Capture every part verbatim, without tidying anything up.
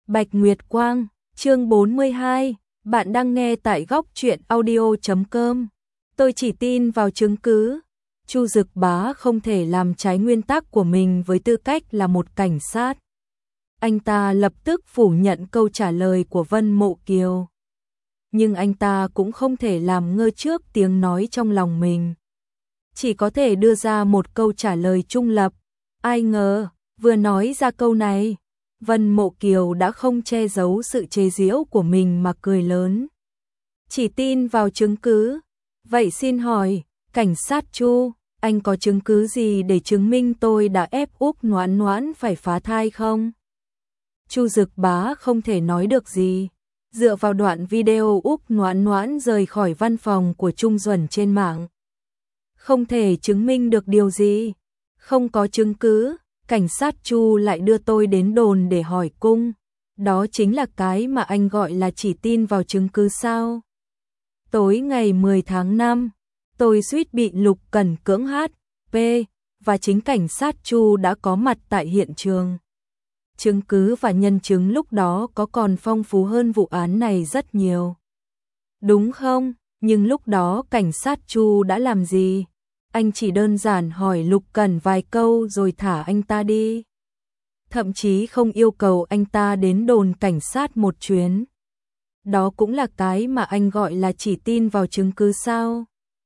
Bạch Nguyệt Quang, chương bốn mươi hai, bạn đang nghe tại góc truyện audio chấm com. Tôi chỉ tin vào chứng cứ. Chu Dực Bá không thể làm trái nguyên tắc của mình với tư cách là một cảnh sát. Anh ta lập tức phủ nhận câu trả lời của Vân Mộ Kiều. Nhưng anh ta cũng không thể làm ngơ trước tiếng nói trong lòng mình. Chỉ có thể đưa ra một câu trả lời trung lập. Ai ngờ, vừa nói ra câu này, Vân Mộ Kiều đã không che giấu sự chế giễu của mình mà cười lớn. Chỉ tin vào chứng cứ. Vậy xin hỏi, cảnh sát Chu, anh có chứng cứ gì để chứng minh tôi đã ép Úc Noãn Noãn phải phá thai không? Chu Dực Bá không thể nói được gì. Dựa vào đoạn video Úc Noãn Noãn rời khỏi văn phòng của Trung Duẩn trên mạng, không thể chứng minh được điều gì. Không có chứng cứ, cảnh sát Chu lại đưa tôi đến đồn để hỏi cung. Đó chính là cái mà anh gọi là chỉ tin vào chứng cứ sao? Tối ngày mười tháng năm, tôi suýt bị Lục Cẩn cưỡng hát pê và chính cảnh sát Chu đã có mặt tại hiện trường. Chứng cứ và nhân chứng lúc đó có còn phong phú hơn vụ án này rất nhiều. Đúng không? Nhưng lúc đó cảnh sát Chu đã làm gì? Anh chỉ đơn giản hỏi Lục Cẩn vài câu rồi thả anh ta đi. Thậm chí không yêu cầu anh ta đến đồn cảnh sát một chuyến. Đó cũng là cái mà anh gọi là chỉ tin vào chứng cứ sao?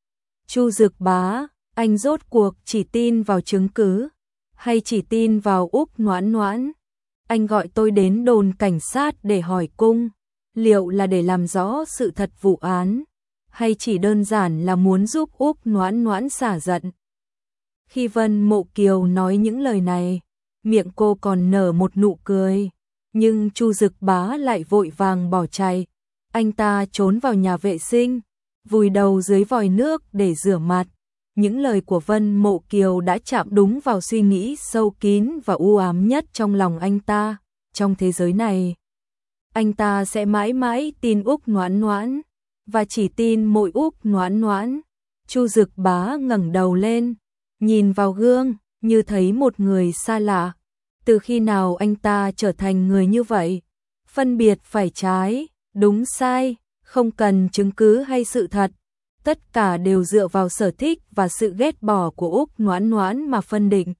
Chu Dực Bá, anh rốt cuộc chỉ tin vào chứng cứ hay chỉ tin vào Úc Noãn Noãn? Anh gọi tôi đến đồn cảnh sát để hỏi cung, liệu là để làm rõ sự thật vụ án, hay chỉ đơn giản là muốn giúp Úc Noãn Noãn xả giận? Khi Vân Mộ Kiều nói những lời này, miệng cô còn nở một nụ cười, nhưng Chu Dực Bá lại vội vàng bỏ chạy. Anh ta trốn vào nhà vệ sinh, vùi đầu dưới vòi nước để rửa mặt. Những lời của Vân Mộ Kiều đã chạm đúng vào suy nghĩ sâu kín và u ám nhất trong lòng anh ta. Trong thế giới này, anh ta sẽ mãi mãi tin Úc Noãn Noãn, và chỉ tin mỗi Úc Noãn Noãn. Chu Dực Bá ngẩng đầu lên, nhìn vào gương, như thấy một người xa lạ. Từ khi nào anh ta trở thành người như vậy? Phân biệt phải trái, đúng sai, không cần chứng cứ hay sự thật. Tất cả đều dựa vào sở thích và sự ghét bỏ của Úc Noãn Noãn mà phân định.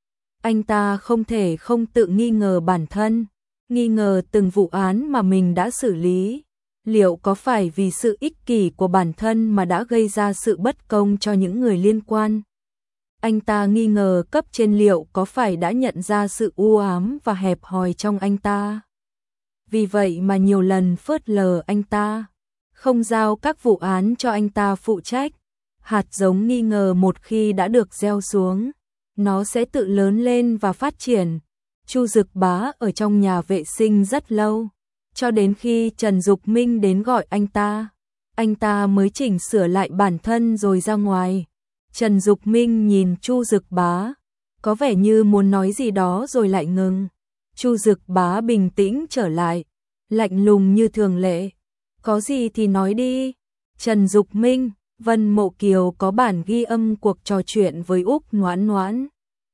Anh ta không thể không tự nghi ngờ bản thân, nghi ngờ từng vụ án mà mình đã xử lý. Liệu có phải vì sự ích kỷ của bản thân mà đã gây ra sự bất công cho những người liên quan? Anh ta nghi ngờ cấp trên liệu có phải đã nhận ra sự u ám và hẹp hòi trong anh ta. Vì vậy mà nhiều lần phớt lờ anh ta, không giao các vụ án cho anh ta phụ trách. Hạt giống nghi ngờ một khi đã được gieo xuống, nó sẽ tự lớn lên và phát triển. Chu Dực Bá ở trong nhà vệ sinh rất lâu, cho đến khi Trần Dục Minh đến gọi anh ta, anh ta mới chỉnh sửa lại bản thân rồi ra ngoài. Trần Dục Minh nhìn Chu Dực Bá, có vẻ như muốn nói gì đó rồi lại ngừng. Chu Dực Bá bình tĩnh trở lại, lạnh lùng như thường lệ. Có gì thì nói đi. Trần Dục Minh, Vân Mộ Kiều có bản ghi âm cuộc trò chuyện với Úc Noãn Noãn.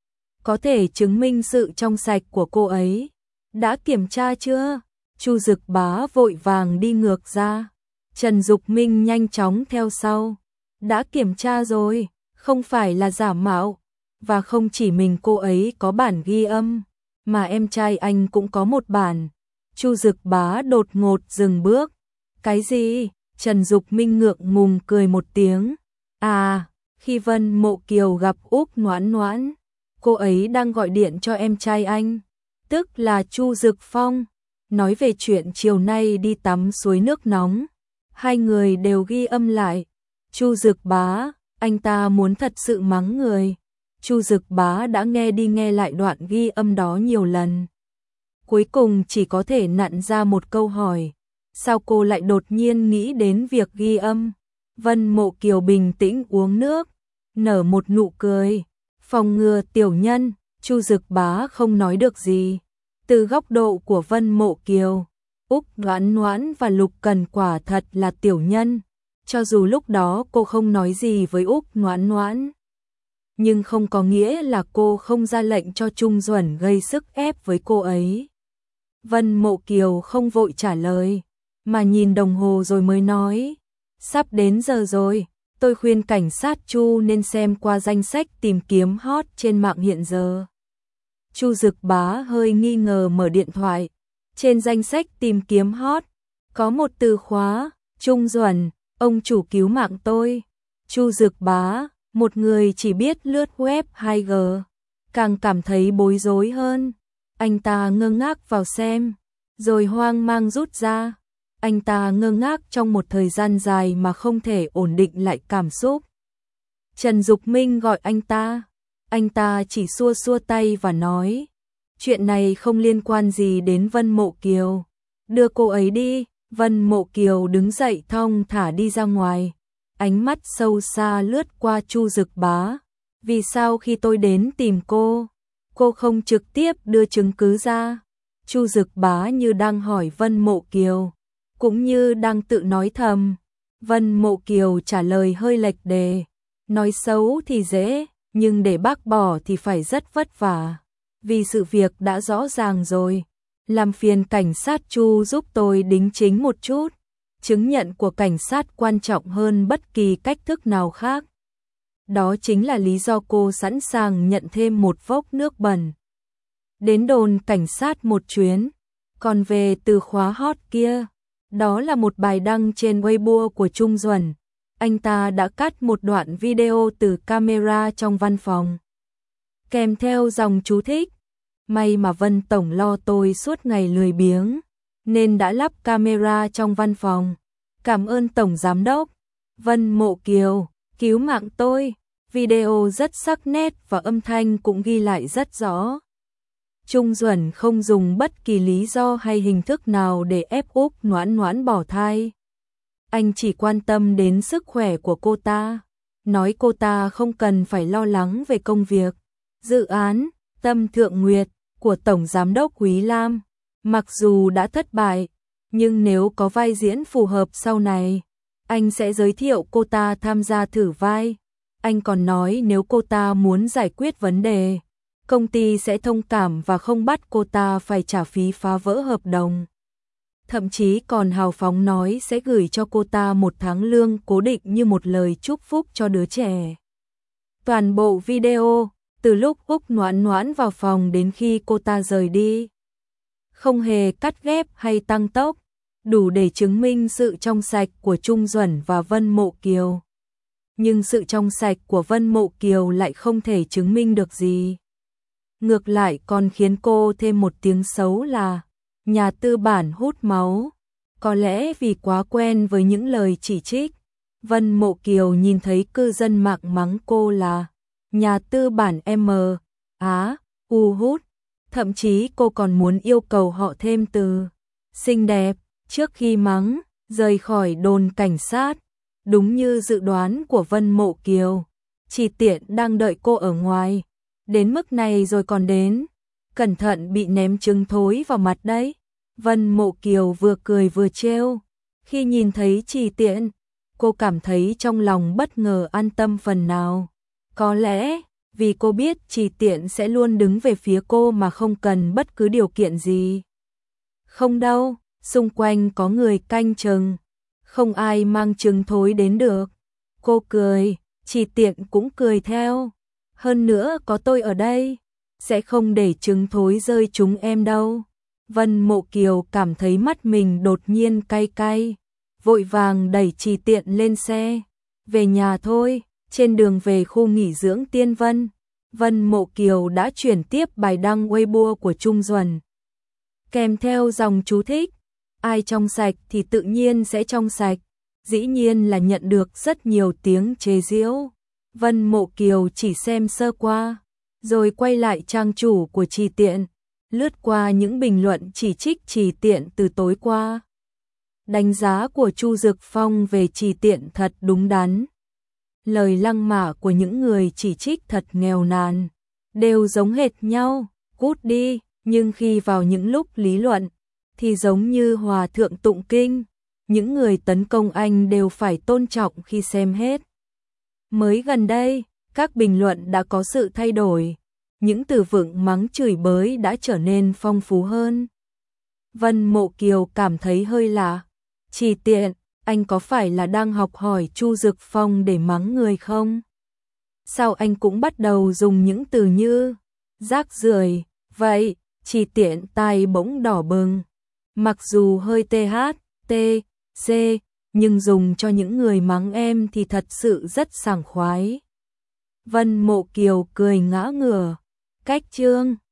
Có thể chứng minh sự trong sạch của cô ấy. Đã kiểm tra chưa? Chu Dực Bá vội vàng đi ngược ra. Trần Dục Minh nhanh chóng theo sau. Đã kiểm tra rồi, không phải là giả mạo. Và không chỉ mình cô ấy có bản ghi âm, mà em trai anh cũng có một bản. Chu Dực Bá đột ngột dừng bước. Cái gì? Trần Dục Minh ngượng ngùng cười một tiếng. À, khi Vân Mộ Kiều gặp Úc Noãn Noãn, cô ấy đang gọi điện cho em trai anh, tức là Chu Dực Phong, nói về chuyện chiều nay đi tắm suối nước nóng. Hai người đều ghi âm lại. Chu Dực Bá, anh ta muốn thật sự mắng người. Chu Dực Bá đã nghe đi nghe lại đoạn ghi âm đó nhiều lần. Cuối cùng chỉ có thể nặn ra một câu hỏi. Sao cô lại đột nhiên nghĩ đến việc ghi âm? Vân Mộ Kiều bình tĩnh uống nước, nở một nụ cười. Phòng ngừa tiểu nhân, Chu Dực Bá không nói được gì. Từ góc độ của Vân Mộ Kiều, Úc Noãn Noãn và Lục Cẩn quả thật là tiểu nhân. Cho dù lúc đó cô không nói gì với Úc Noãn Noãn, nhưng không có nghĩa là cô không ra lệnh cho Trung Duẩn gây sức ép với cô ấy. Vân Mộ Kiều không vội trả lời, mà nhìn đồng hồ rồi mới nói, sắp đến giờ rồi, tôi khuyên cảnh sát Chu nên xem qua danh sách tìm kiếm hot trên mạng hiện giờ. Chu Dực Bá hơi nghi ngờ mở điện thoại, trên danh sách tìm kiếm hot, có một từ khóa, Trung Duẩn, ông chủ cứu mạng tôi. Chu Dực Bá, một người chỉ biết lướt web hai G, càng cảm thấy bối rối hơn. Anh ta ngơ ngác vào xem, rồi hoang mang rút ra. Anh ta ngơ ngác trong một thời gian dài mà không thể ổn định lại cảm xúc. Trần Dục Minh gọi anh ta, anh ta chỉ xua xua tay và nói, chuyện này không liên quan gì đến Vân Mộ Kiều, đưa cô ấy đi. Vân Mộ Kiều đứng dậy thong thả đi ra ngoài, ánh mắt sâu xa lướt qua Chu Dực Bá. Vì sao khi tôi đến tìm cô, cô không trực tiếp đưa chứng cứ ra? Chu Dực Bá như đang hỏi Vân Mộ Kiều, cũng như đang tự nói thầm. Vân Mộ Kiều trả lời hơi lệch đề, nói xấu thì dễ, nhưng để bác bỏ thì phải rất vất vả. Vì sự việc đã rõ ràng rồi, làm phiền cảnh sát Chu giúp tôi đính chính một chút. Chứng nhận của cảnh sát quan trọng hơn bất kỳ cách thức nào khác. Đó chính là lý do cô sẵn sàng nhận thêm một vốc nước bẩn. Đến đồn cảnh sát một chuyến. Còn về từ khóa hot kia, đó là một bài đăng trên Weibo của Trung Duẩn. Anh ta đã cắt một đoạn video từ camera trong văn phòng, kèm theo dòng chú thích. May mà Vân Tổng lo tôi suốt ngày lười biếng, nên đã lắp camera trong văn phòng. Cảm ơn Tổng Giám Đốc. Vân Mộ Kiều, cứu mạng tôi. Video rất sắc nét và âm thanh cũng ghi lại rất rõ. Trung Duẩn không dùng bất kỳ lý do hay hình thức nào để ép Úc Noãn Noãn bỏ thai. Anh chỉ quan tâm đến sức khỏe của cô ta, nói cô ta không cần phải lo lắng về công việc. Dự án Tâm Thượng Nguyệt của Tổng Giám đốc Quý Lam, mặc dù đã thất bại, nhưng nếu có vai diễn phù hợp sau này, anh sẽ giới thiệu cô ta tham gia thử vai. Anh còn nói nếu cô ta muốn giải quyết vấn đề, công ty sẽ thông cảm và không bắt cô ta phải trả phí phá vỡ hợp đồng. Thậm chí còn hào phóng nói sẽ gửi cho cô ta một tháng lương cố định như một lời chúc phúc cho đứa trẻ. Toàn bộ video, từ lúc Úc Noãn Noãn vào phòng đến khi cô ta rời đi, không hề cắt ghép hay tăng tốc, đủ để chứng minh sự trong sạch của Trung Duẩn và Vân Mộ Kiều. Nhưng sự trong sạch của Vân Mộ Kiều lại không thể chứng minh được gì. Ngược lại còn khiến cô thêm một tiếng xấu là nhà tư bản hút máu. Có lẽ vì quá quen với những lời chỉ trích, Vân Mộ Kiều nhìn thấy cư dân mạng mắng cô là nhà tư bản M, Á, U hút. Thậm chí cô còn muốn yêu cầu họ thêm từ xinh đẹp trước khi mắng, rời khỏi đồn cảnh sát. Đúng như dự đoán của Vân Mộ Kiều, Chỉ Tiện đang đợi cô ở ngoài. Đến mức này rồi còn đến, cẩn thận bị ném trứng thối vào mặt đấy. Vân Mộ Kiều vừa cười vừa trêu. Khi nhìn thấy Chỉ Tiện, cô cảm thấy trong lòng bất ngờ an tâm phần nào. Có lẽ vì cô biết Chỉ Tiện sẽ luôn đứng về phía cô mà không cần bất cứ điều kiện gì. Không đâu, xung quanh có người canh chừng, không ai mang trứng thối đến được. Cô cười, Chỉ Tiện cũng cười theo. Hơn nữa có tôi ở đây, sẽ không để trứng thối rơi trúng em đâu. Vân Mộ Kiều cảm thấy mắt mình đột nhiên cay cay, vội vàng đẩy Chỉ Tiện lên xe. Về nhà thôi. Trên đường về khu nghỉ dưỡng Tiên Vân, Vân Mộ Kiều đã chuyển tiếp bài đăng Weibo của Trung Duẩn, kèm theo dòng chú thích. Ai trong sạch thì tự nhiên sẽ trong sạch. Dĩ nhiên là nhận được rất nhiều tiếng chế giễu. Vân Mộ Kiều chỉ xem sơ qua, rồi quay lại trang chủ của Chỉ Tiện, lướt qua những bình luận chỉ trích Chỉ Tiện từ tối qua. Đánh giá của Chu Dực Phong về Chỉ Tiện thật đúng đắn. Lời lăng mạ của những người chỉ trích thật nghèo nàn, đều giống hệt nhau, cút đi, nhưng khi vào những lúc lý luận, thì giống như hòa thượng tụng kinh, những người tấn công anh đều phải tôn trọng khi xem hết. Mới gần đây, các bình luận đã có sự thay đổi, những từ vựng mắng chửi bới đã trở nên phong phú hơn. Vân Mộ Kiều cảm thấy hơi lạ. Chỉ Tiện, anh có phải là đang học hỏi Chu Dực Phong để mắng người không? Sao anh cũng bắt đầu dùng những từ như rác rưởi vậy? Chỉ Tiện tai bỗng đỏ bừng. Mặc dù hơi th, t, c, nhưng dùng cho những người mắng em thì thật sự rất sảng khoái. Vân Mộ Kiều cười ngã ngửa. Cách chương